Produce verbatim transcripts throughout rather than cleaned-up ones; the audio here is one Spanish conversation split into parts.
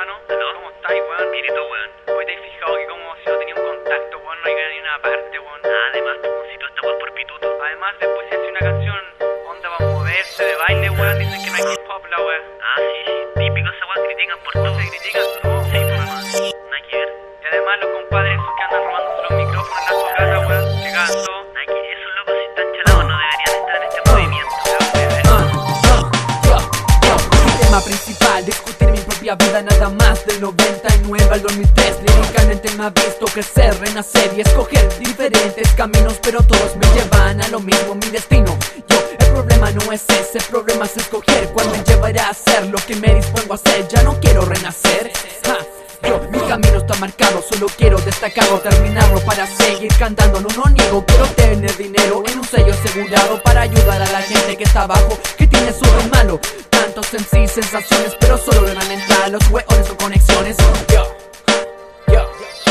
hermano. ¿Aló? ¿Cómo estáis, weón? Bien, ¿y tú, weón? Hoy te has fijado que como si no tenía un contacto, weón, no hay ni una parte, weón. Ah, además, pues, si tú esta weón por pituto. Además, después se hace una canción, onda para moverse, de baile, weón, dicen que no hay hip hop, la weón. Ah, sí, sí, típico esa weón, critican por todo. Se critican todo. Sí, pues, hermano, nada que ver. Y además los compadres esos que andan robándose los micrófonos en la su casa, weón, que cagan todo. Nada que esos locos si están chalados no deberían estar en este movimiento. Tema principal, discutir mi propia vida nada más. Del noventa y nueve al dos mil tres líricamente me ha visto crecer, renacer y escoger diferentes caminos, pero todos me llevan a lo mismo, mi destino. Yo, el problema no es ese, el problema es escoger cuál me llevará a hacer lo que me dispongo a hacer. Ya no quiero renacer, ja. Yo, mi camino está marcado, solo quiero destacarlo, terminarlo para seguir cantando. No, no niego, quiero tener dinero en un sello asegurado para ayudar a la gente que está abajo, que tiene su de malo. Tantos en sí sensaciones, pero solo de la mental, los hueones con conexiones. Yo, yo,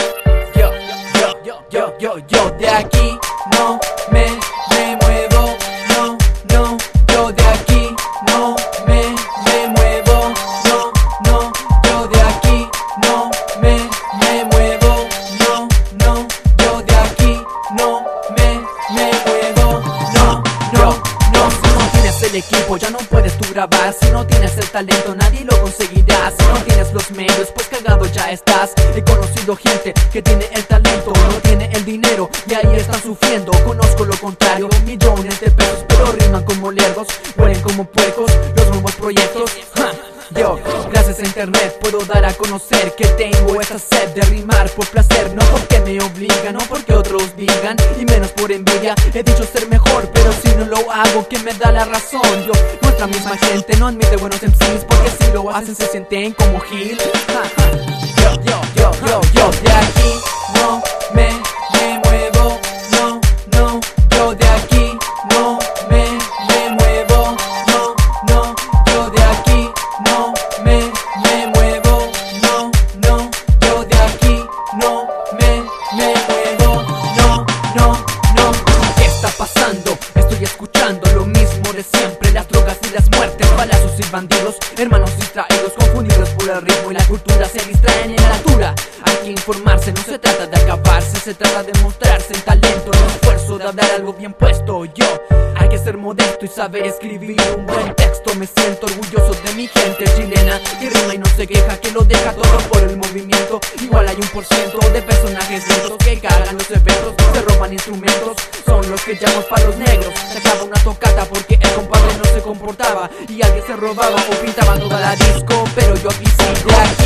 yo, yo, yo, yo, yo, yo, de aquí no me, me muevo, no, no, yo de aquí no me, me muevo, no, no, yo de aquí no me, me muevo, no, no, yo de aquí no me, me muevo, no, no, no. Si no tienes el equipo ya no puedes tú grabar, si no tienes el talento nadie lo conseguirá, si no tienes los medios pues cagado ya estás. He conocido gente que tiene el talento, no tiene el dinero y ahí están sufriendo. Conozco lo contrario, millones de pesos pero riman como lerdos, huelen como puercos los nuevos proyectos. ¡Ja! Yo, gracias a internet puedo dar a conocer que tengo esa sed de rimar por placer, no porque me obligan, no porque otros digan, y menos por envidia. He dicho ser mejor, pero si no lo hago, ¿quién me da la razón? Yo, nuestra misma gente no admite buenos M Cs, porque si lo hacen se sienten como Gil. Ja, ja. Yo, yo, yo, yo, yo, de aquí no me, me muevo, no, no, yo de aquí no me, me muevo, no, no, yo de aquí no me, me muevo, no, no, yo de aquí no me, me muevo, no, no, no. ¿Qué está pasando? Estoy escuchando lo mismo de siempre, las drogas y las muertes, balazos y bandidos, hermanos distraídos, confundidos por el ritmo y la cultura, se distraen en la altura. Hay que informarse, no se trata de acabarse, se trata de mostrarse el talento, el esfuerzo de hablar algo bien puesto. Yo, hay que ser modesto y saber escribir un buen texto. Me siento orgulloso de mi gente chilena que rima y no se queja, que lo deja todo por el movimiento. Igual hay un por ciento de personajes lentos que cagan los eventos, se roban instrumentos, son los que llaman palos negros. Se acaba una tocata porque el compadre no se comportaba y alguien se robaba o pintaba toda la disco, pero yo aquí sigo.